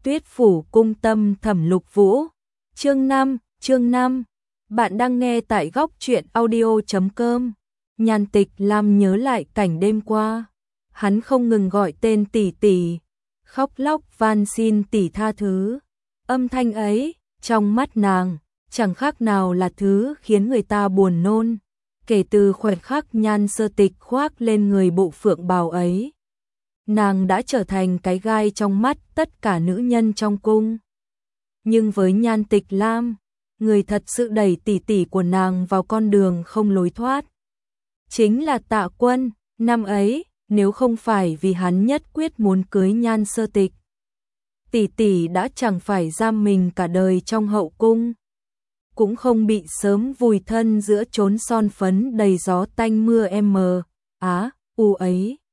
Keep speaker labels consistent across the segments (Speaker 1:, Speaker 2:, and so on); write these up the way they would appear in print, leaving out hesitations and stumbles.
Speaker 1: Tuyết phủ cung tâm Thẩm Lục Vũ. Chương 5. Bạn đang nghe tại góc truyện audio.com. Nhan Tịch Lam nhớ lại cảnh đêm qua, hắn không ngừng gọi tên tỷ tỷ, khóc lóc van xin tỷ tha thứ. Âm thanh ấy, trong mắt nàng, chẳng khác nào là thứ khiến người ta buồn nôn. Kể từ khoảnh khắc Nhan Sơ Tịch khoác lên người bộ phượng bào ấy, nàng đã trở thành cái gai trong mắt tất cả nữ nhân trong cung. Nhưng với Nhan Tịch Lam, người thật sự đẩy tỷ tỷ của nàng vào con đường không lối thoát chính là Tạ Quân. Năm ấy, nếu không phải vì hắn nhất quyết muốn cưới Nhan Sơ Tịch, tỷ tỷ đã chẳng phải giam mình cả đời trong hậu cung, cũng không bị sớm vùi thân giữa chốn son phấn đầy gió tanh mưa ấy.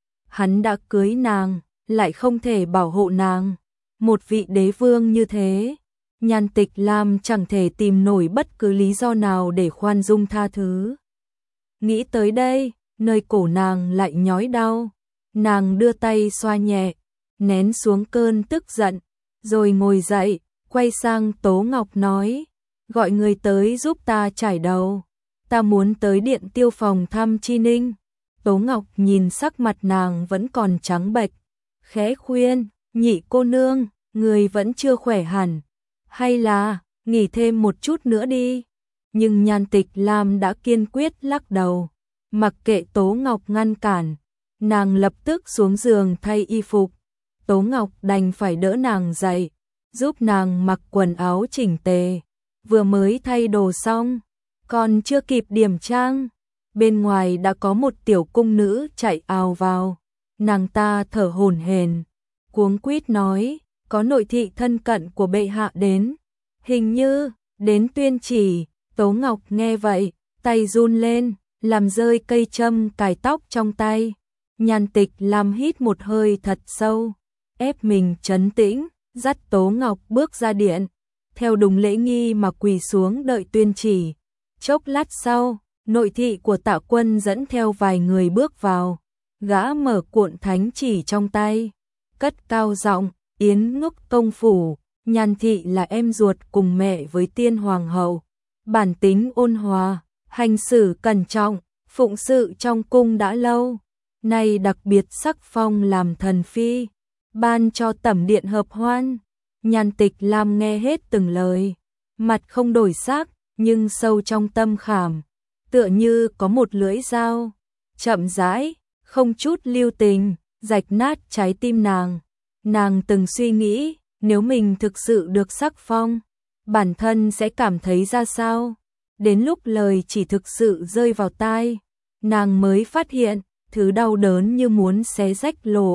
Speaker 1: Hắn đã cưới nàng, lại không thể bảo hộ nàng. Một vị đế vương như thế, Nhan Tịch Lam chẳng thể tìm nổi bất cứ lý do nào để khoan dung tha thứ. Nghĩ tới đây, nơi cổ nàng lại nhói đau. Nàng đưa tay xoa nhẹ, nén xuống cơn tức giận, rồi ngồi dậy, quay sang Tố Ngọc nói, gọi người tới giúp ta chải đầu. Ta muốn tới Điện Tiêu phòng thăm Chi Ninh. Tố Ngọc nhìn sắc mặt nàng vẫn còn trắng bệch, khẽ khuyên, nhị cô nương, người vẫn chưa khỏe hẳn, hay là nghỉ thêm một chút nữa đi. Nhưng Nhan Tịch Lam đã kiên quyết lắc đầu, mặc kệ Tố Ngọc ngăn cản, nàng lập tức xuống giường thay y phục. Tố Ngọc đành phải đỡ nàng dậy, giúp nàng mặc quần áo chỉnh tề. Vừa mới thay đồ xong, còn chưa kịp điểm trang, bên ngoài đã có một tiểu cung nữ chạy ào vào. Nàng ta thở hổn hển, cuống quýt nói, có nội thị thân cận của bệ hạ đến, hình như đến tuyên chỉ. Tố Ngọc nghe vậy, tay run lên, làm rơi cây châm cài tóc trong tay. Nhan Tịch Lam hít một hơi thật sâu, ép mình trấn tĩnh, dắt Tố Ngọc bước ra điện, theo đúng lễ nghi mà quỳ xuống đợi tuyên chỉ. Chốc lát sau, nội thị của Tạ Quân dẫn theo vài người bước vào, gã mở cuộn thánh chỉ trong tay, cất cao giọng, Yến Ngúc công phủ, Nhan thị là em ruột cùng mẹ với Tiên hoàng hậu, bản tính ôn hòa, hành xử cẩn trọng, phụng sự trong cung đã lâu, nay đặc biệt sắc phong làm thần phi, ban cho tẩm điện hợp hoan. Nhan Tịch Lam nghe hết từng lời, mặt không đổi sắc, nhưng sâu trong tâm khảm, tựa như có một lưỡi dao, chậm rãi, không chút lưu tình, rạch nát trái tim nàng. Nàng từng suy nghĩ, nếu mình thực sự được sắc phong, bản thân sẽ cảm thấy ra sao. Đến lúc lời chỉ thực sự rơi vào tai, nàng mới phát hiện, thứ đau đớn như muốn xé rách lồ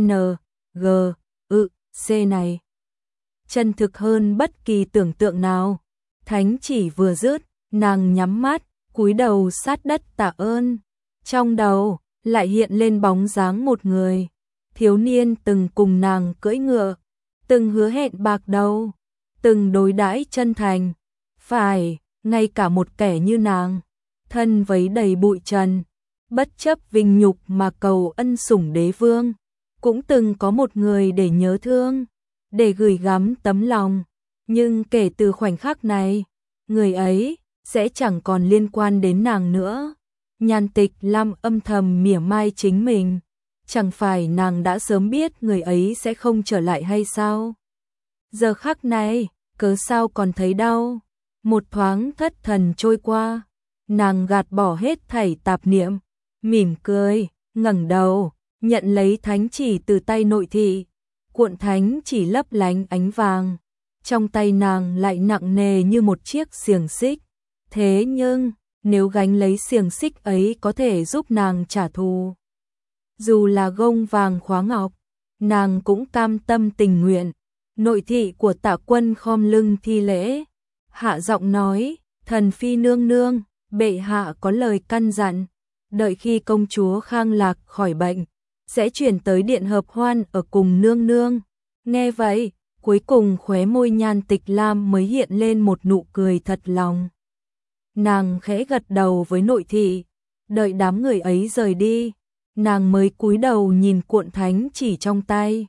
Speaker 1: C này chân thực hơn bất kỳ tưởng tượng nào. Thánh chỉ vừa dứt, nàng nhắm mắt, cúi đầu sát đất tạ ơn. Trong đầu lại hiện lên bóng dáng một người, thiếu niên từng cùng nàng cưỡi ngựa, từng hứa hẹn bạc đầu, từng đối đãi chân thành. Phải, ngay cả một kẻ như nàng, thân vấy đầy bụi trần, bất chấp vinh nhục mà cầu ân sủng đế vương, cũng từng có một người để nhớ thương, để gửi gắm tấm lòng. Nhưng kể từ khoảnh khắc này, người ấy sẽ chẳng còn liên quan đến nàng nữa. Nhan Tịch Lam âm thầm mỉa mai chính mình, chẳng phải nàng đã sớm biết người ấy sẽ không trở lại hay sao? Giờ khắc này, cớ sao còn thấy đau? Một thoáng thất thần trôi qua, nàng gạt bỏ hết thảy tạp niệm, mỉm cười, ngẩng đầu, nhận lấy thánh chỉ từ tay nội thị. Cuộn thánh chỉ lấp lánh ánh vàng, trong tay nàng lại nặng nề như một chiếc xiềng xích. Thế nhưng, nếu gánh lấy xiềng xích ấy có thể giúp nàng trả thù, dù là gông vàng khóa ngọc, nàng cũng cam tâm tình nguyện. Nội thị của Tạ Quân khom lưng thi lễ, hạ giọng nói, thần phi nương nương, bệ hạ có lời căn dặn, đợi khi công chúa Khang Lạc khỏi bệnh, sẽ chuyển tới điện hợp hoan ở cùng nương nương. Nghe vậy, cuối cùng khóe môi Nhan Tịch Lam mới hiện lên một nụ cười thật lòng. Nàng khẽ gật đầu với nội thị, đợi đám người ấy rời đi, nàng mới cúi đầu nhìn cuộn thánh chỉ trong tay,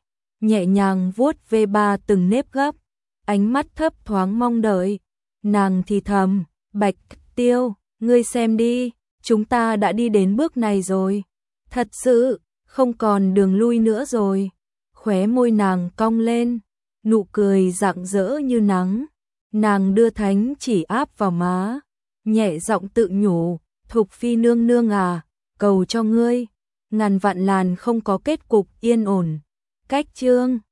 Speaker 1: nhẹ nhàng vuốt ve ba từng nếp gấp, ánh mắt thấp thoáng mong đợi. Nàng thì thầm, Bạch Tiêu, ngươi xem đi, chúng ta đã đi đến bước này rồi. Thật sự, không còn đường lui nữa rồi. Khóe môi nàng cong lên, nụ cười rạng rỡ như nắng. Nàng đưa thánh chỉ áp vào má, nhẹ giọng tự nhủ, Thục Phi nương nương à, cầu cho ngươi, ngàn vạn làn không có kết cục yên ổn. Cách chương